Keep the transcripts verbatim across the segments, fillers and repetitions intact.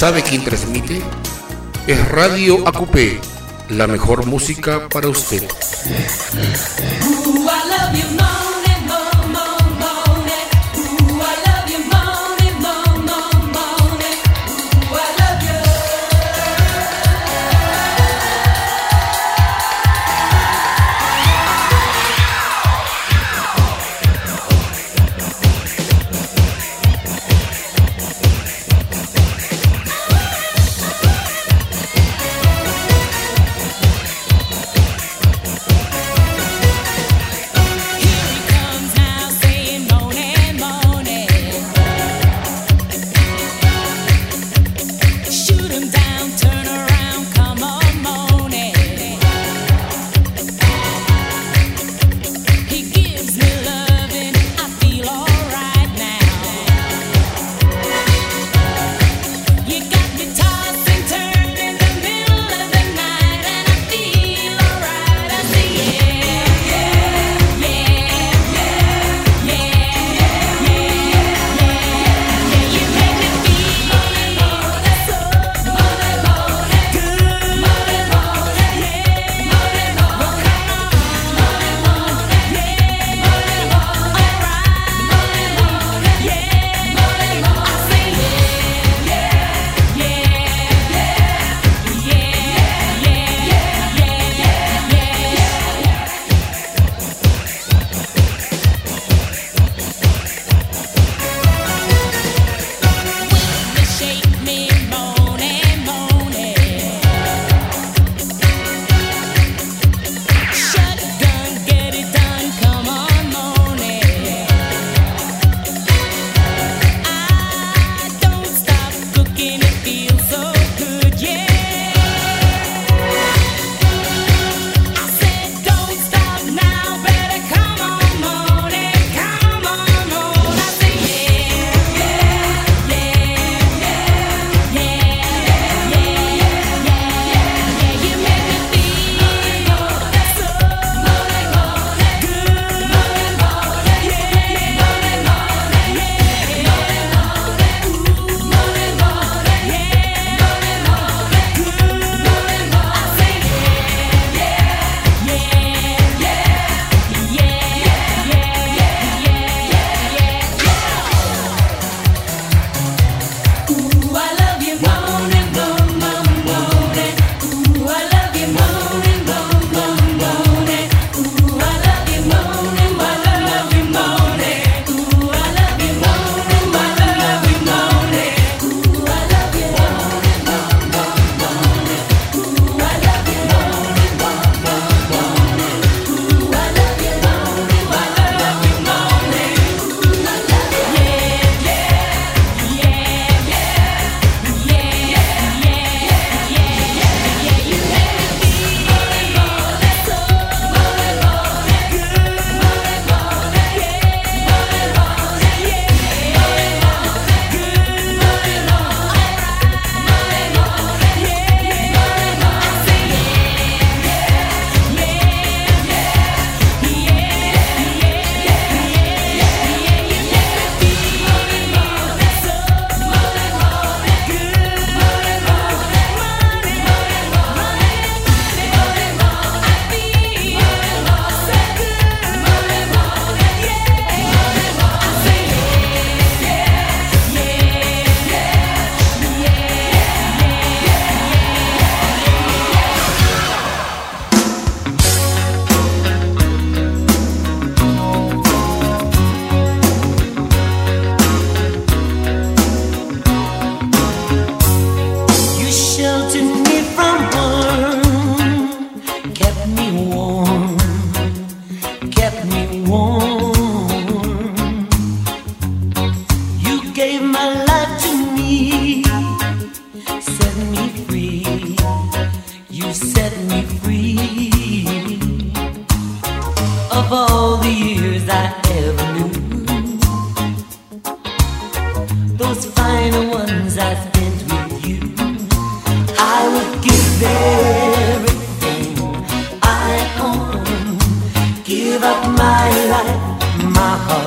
¿Sabe quién transmite? Es Radio A Q P, la mejor música para usted.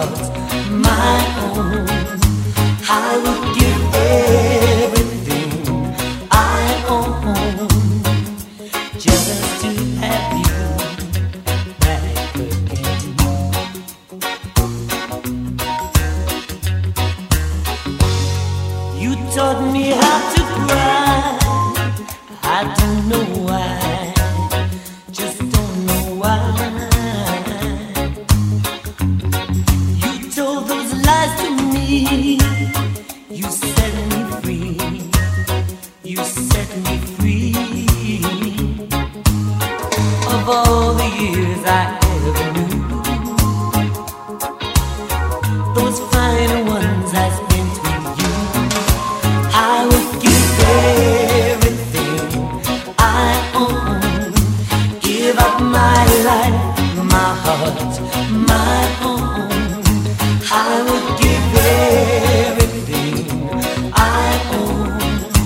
I would give everything have you back again. You taught me how to cry. I don't know why, just don't know why. You told those lies to me. You set me free. You set me free of all the years I ever knew. Those fine ones I spent with you. I would give everything I own, give up my life, my heart, my own. I would give everything I own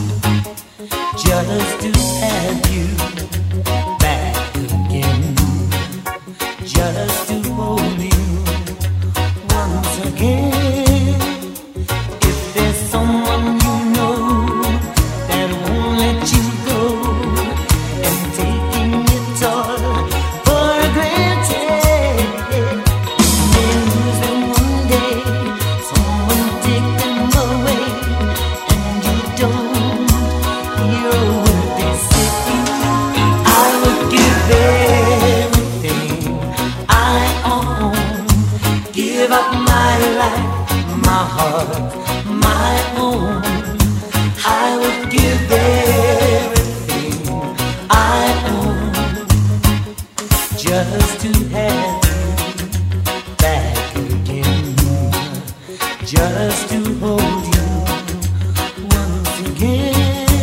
just to have you back again, just to hold you once again. If there's someone you know that won't let you go and taking it all for granted, they lose them one day, someone take them away, and you don't hear a word they say. I would give everything I own, give up my life, my heart, my own. I would give everything I own just to have you back again, just to hold you once again.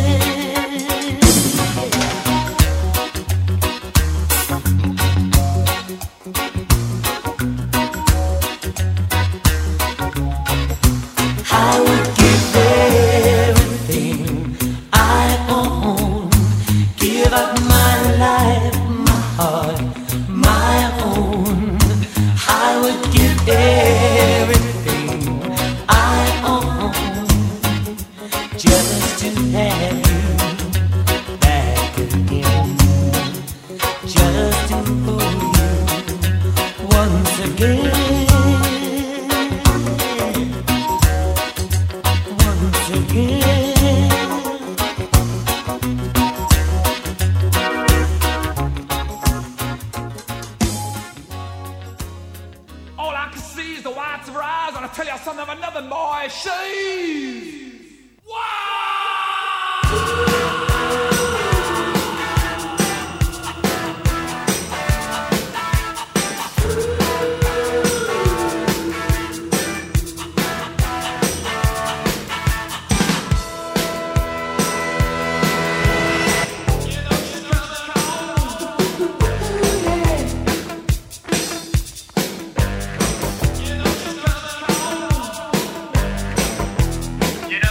I would give everything I own, give up my life, my heart, my own. I would give everything I own just to have you back again, just to hold you once again. Once again. All I can see is the whites of her eyes, and I tell you something of another boy. She's You know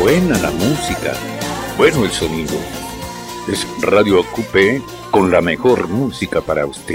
buena la música, bueno el sonido. Es Radio Acupé con la mejor música para usted.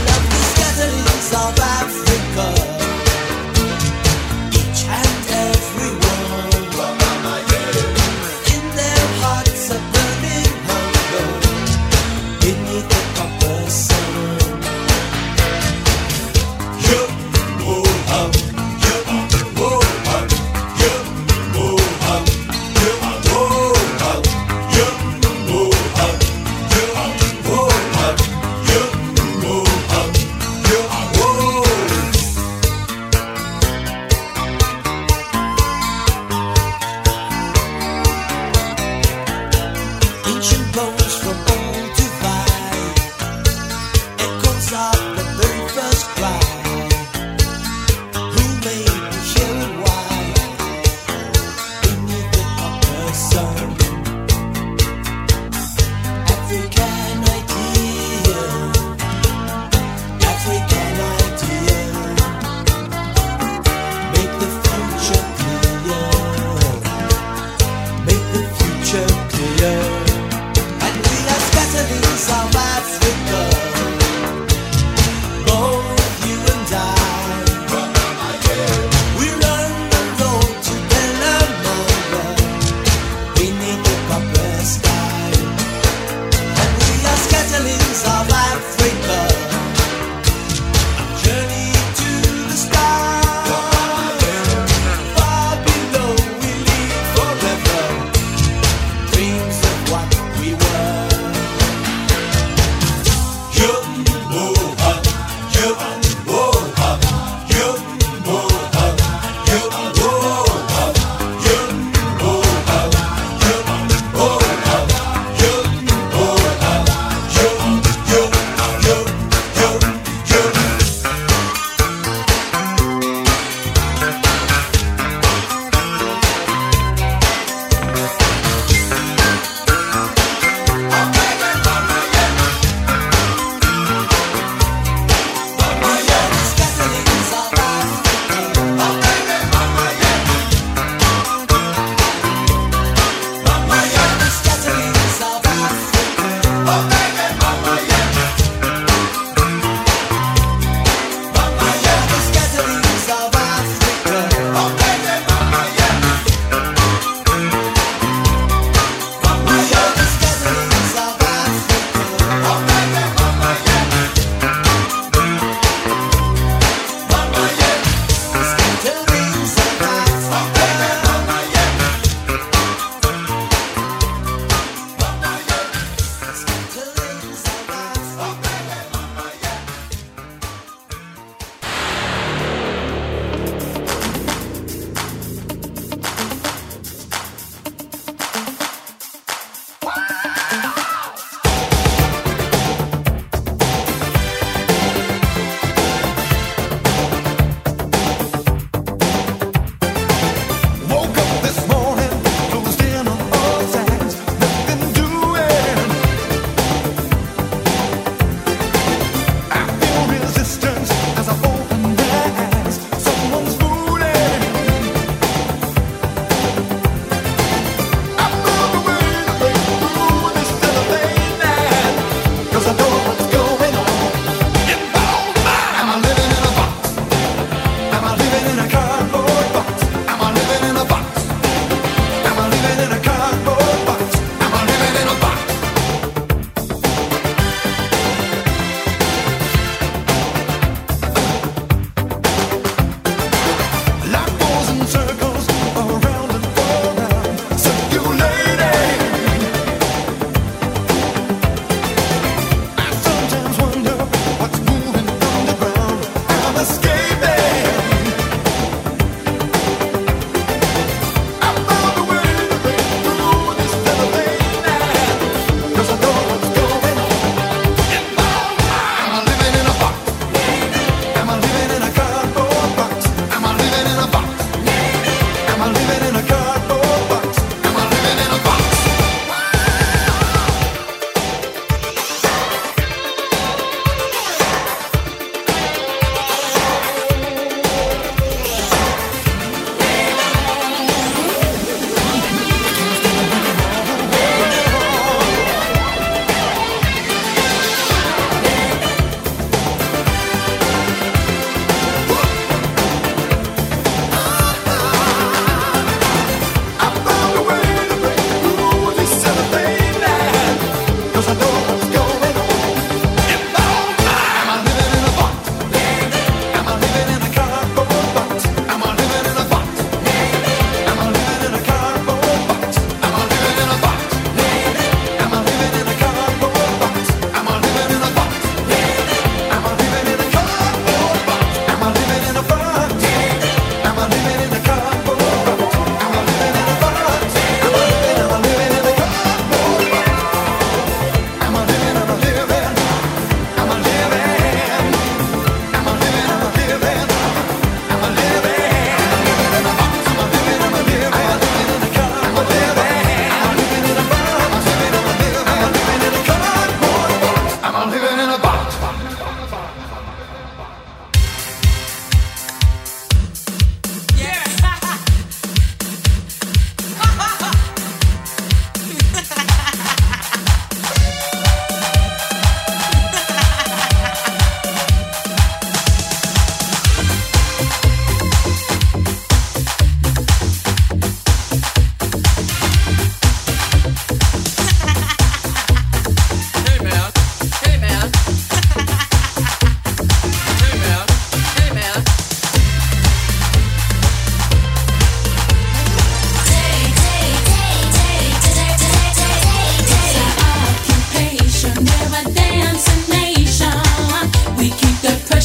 South Africa, each and every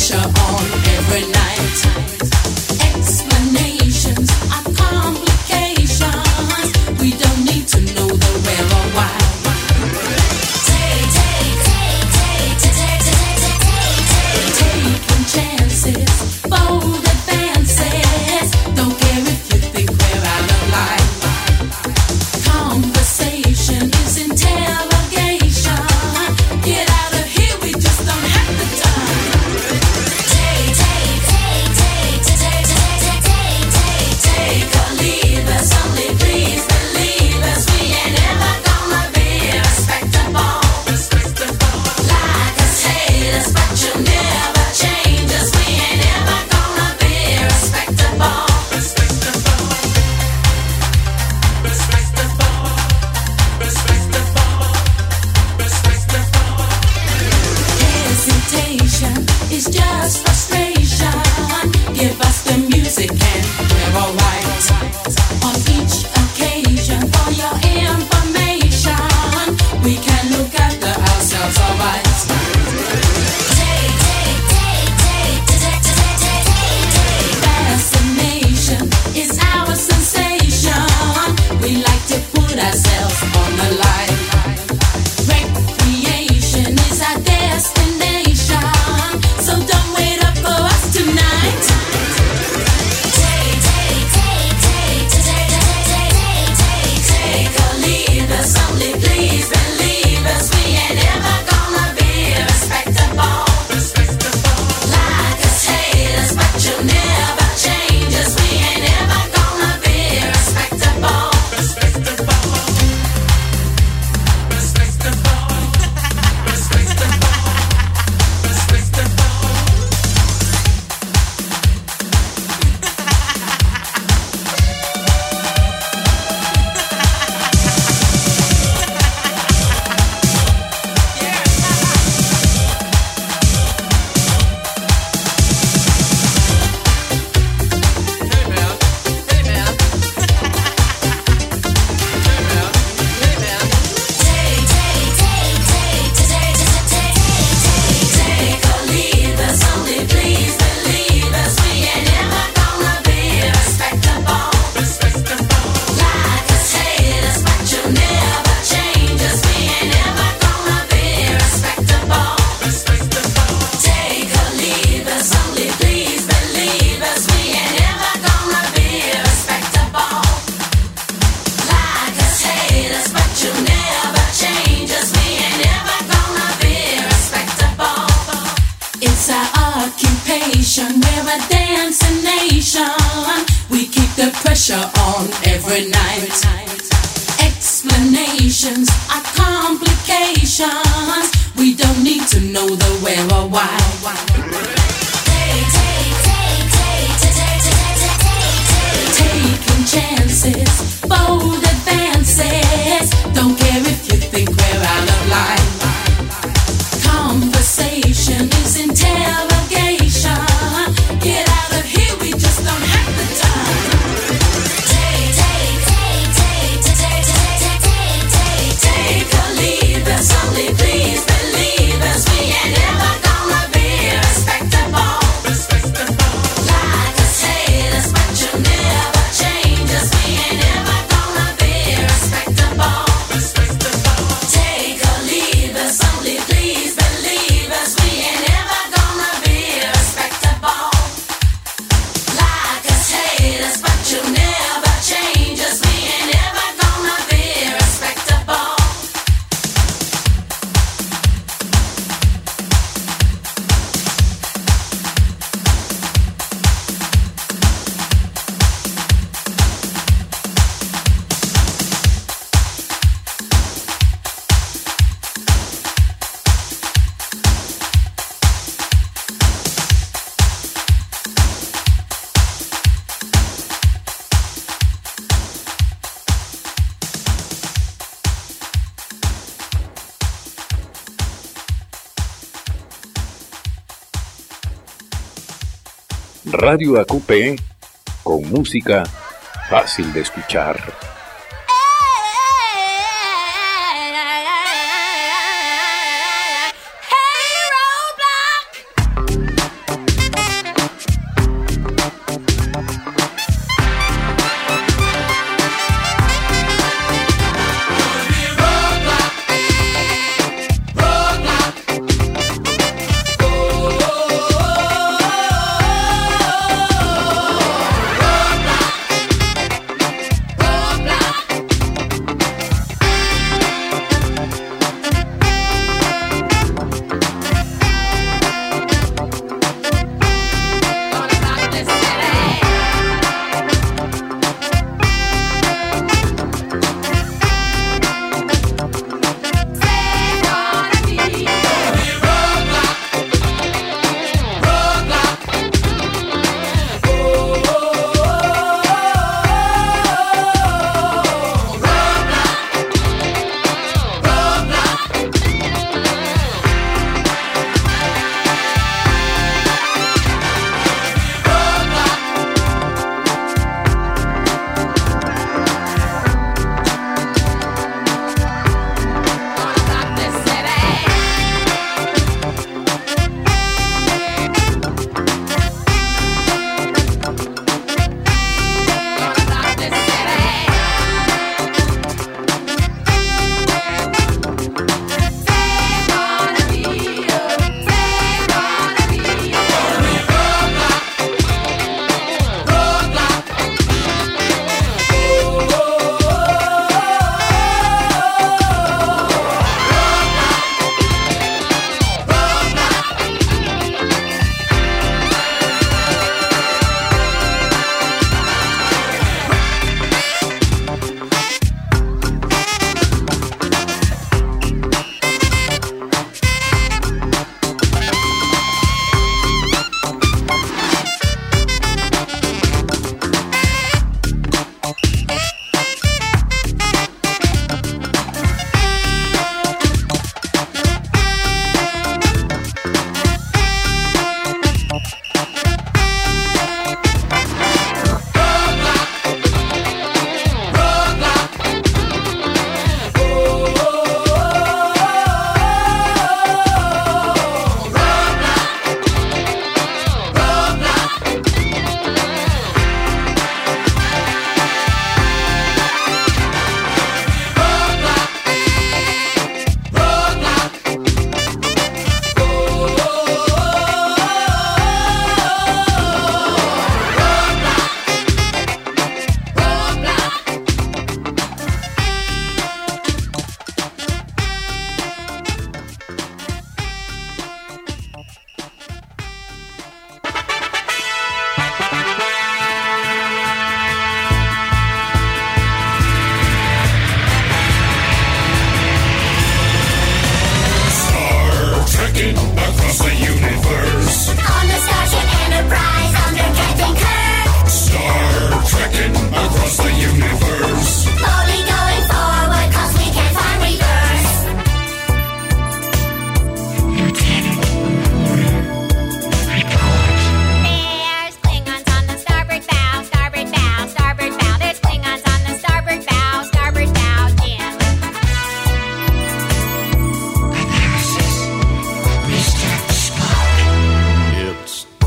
pressure on every night. Explanations are complications. We don't need to know the where or why. Take, take, take, take, take, take, take, take, taking chances, bold advances. Don't care if you think we're out of line. Conversation is interrogation. Get out of here, we just don't have the time. Take, take, take, take, take, take, take, take, take, take or leave us. Only please believe us. We ain't ever gonna be respectable. Like us, hate us, but you'll never change us. We ain't ever gonna be respectable. Hesitation is just frustration. Give us the music and we're alright. On each occasion, for your information, we can look after ourselves alright. Take, take, take, take, take, take, take, take, take. Fascination is our sensation. We like to put ourselves on the line. Recreation is our destination, so don't wait up for us tonight. Take, take, take, take, take, take, take, take, take or leave us. Only please believe us. We ain't ever gonna be respectable. Like us, hate us, but you'll never change us. We ain't ever gonna be respectable. Take, take, take, take, take, take, take, take, take or leave us. Only please believe us. We ain't ever gonna be respectable. Like us, hate us, but you'll never change us. We ain't ever gonna be respectable. Take or leave us. Only please believe us. We ain't ever gonna be respectable. Like us, hate us, but you'll never change us. We ain't ever gonna be respectable. It's our occupation, we're a dancing nation. We keep the pressure on every night. Explanations are complications. We don't need to know the where or why. Take, take, take, take, take, take, take, take, take, taking chances, bold advances. Don't care if you think we're out of line. Conversation is interrogation. Get out of here, we just don't have the time. Take, take, take, take, take, take, take, take, take, take or leave us. Only please believe us. We ain't ever gonna be respectable. Like us, hate us, but you'll never change us. We ain't ever gonna be respectable. Take or leave us. Only please believe us. We ain't ever gonna be respectable. Like us, hate us, but you'll never change us. We ain't ever gonna be respectable. Radio A Q P con música fácil de escuchar. Hey, Roadblock!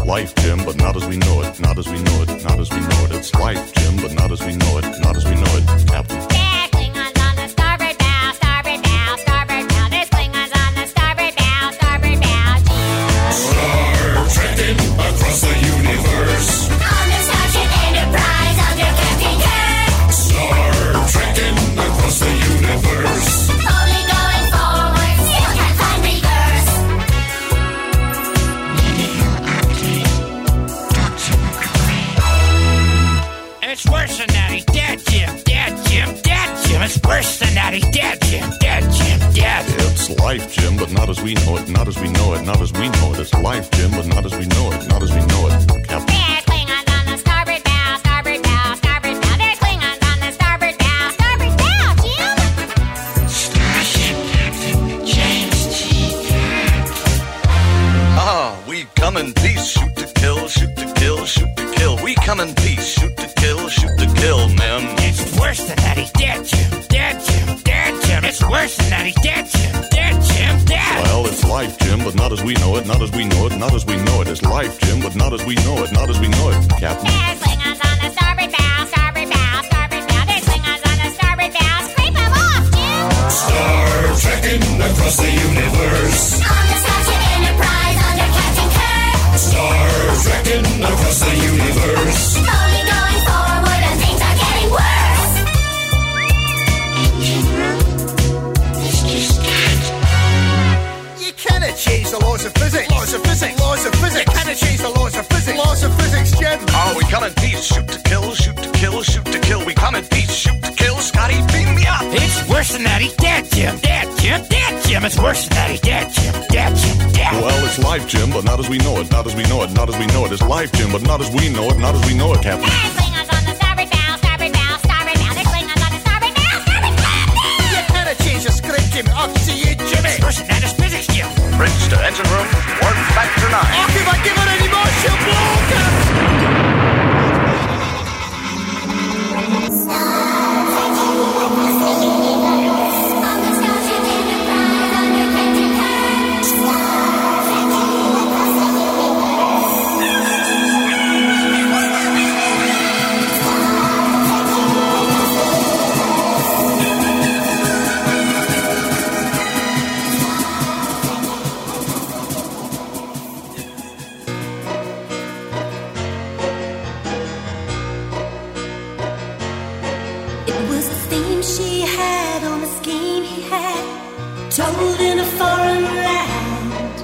life, Jim, but not as we know it. Not as we know it. Not as we know it. It's life, Jim, but not as we know it. Not as we know it, Captain. There's Klingons on the starboard bow, starboard bow, starboard bow. There's Klingons on the starboard bow, starboard bow. Star trekking across the universe. On the Starship Enterprise under Captain Kirk. Star trekking across the universe. Only going forward, still can't find reverse. It's worse than that, he's dead, Jim. Dead, Jim. Dead, Jim. It's worse than that, he's dead, Jim. Dead, Jim. Dead. It's life, Jim, but not as we know it. Not as we know it. Not as we know it. It's life, Jim, but not as we know it. Not as we know it, Captain. There's Klingons on the starboard bow, starboard bow, starboard bow. There's Klingons on the starboard bow, starboard bow, Jim. Starship Captain James T. Ah, we come in peace, shoot to kill, shoot to kill, shoot to kill. We come in peace, shoot to kill, shoot to kill, men. It's worse than that, he's dead, Jim. Dead, Jim. Dead, Jim. It's worse than that, he's dead, Jim. Dead, Jim. Dead. Well, it's life, Jim, but not as we know it. Not as we know it. Not as we know it. It's life, Jim, but not as we know it. Not as we know it, Captain. There's Klingons on the starboard bow, starboard bow, starboard bow. There's Klingons on the starboard bow. Scrape 'em off, Jim. Star trekking across the universe. On the Starship Enterprise under Captain Kirk. Star trekking across the universe. Only going forward and things are getting worse. You cannot change the laws of physics. Laws of physics. Laws of physics. You cannot change the laws of physics. Laws of physics, Jim. Ah, we come in peace, shoot to kill, shoot to kill, shoot to kill. We come in peace, shoot to kill. Scotty, beam me up. It's worse than that, he's dead, Jim. Dead, Jim. Dead, Jim. It's worse than that, he's dead, Jim. Dead, Jim. Dead. Well, it's life, Jim, but not as we know it. Not as we know it. Not as we know it. It's life, Jim, but not as we know it. Not as we know it, Captain. There's Klingons on the starboard bow, starboard bow, starboard bow. There's Klingons on the starboard bow, starboard bow. You cannot change the script, Jim. Up to you, Jimmy. It's worse than that, it's physics, Jim. Bridge to engine room, work factor nine. Oh, if I give it any more, she'll blow, Captain. On the Starship Enterprise under Captain Kirk. It was a theme she had on a scheme he had, told in a foreign land,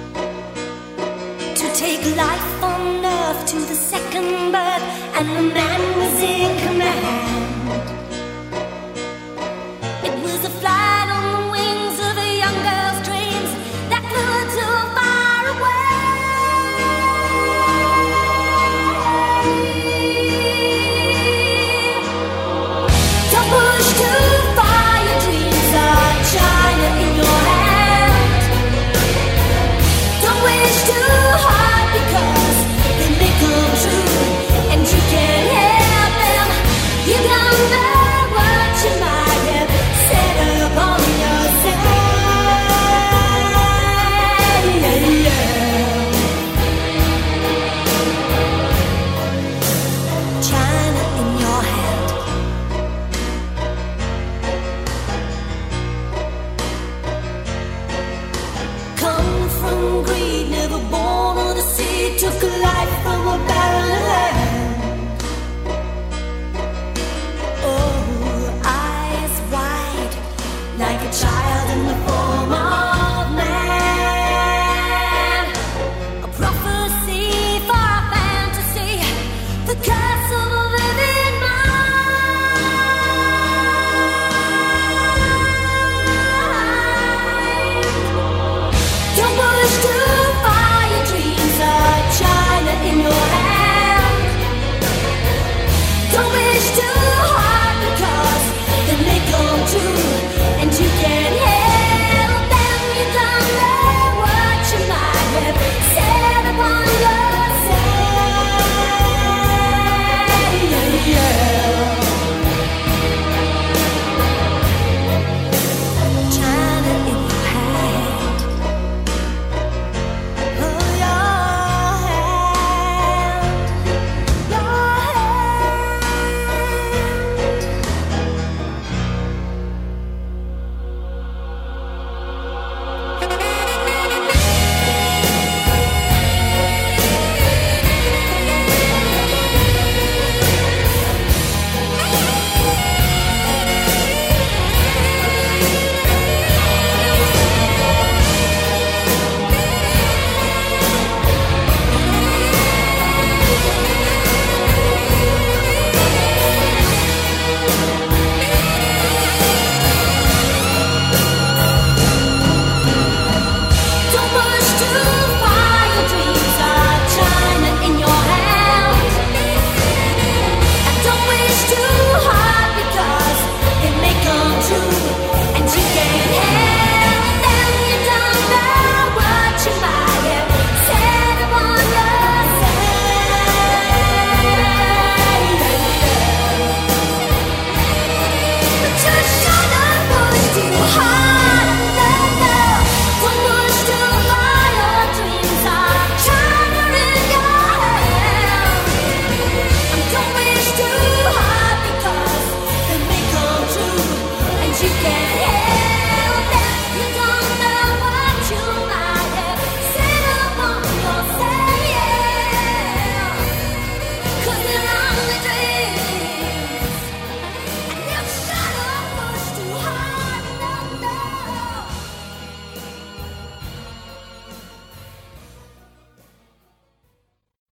to take life on earth to the second birth, and the man was in command. It was a fly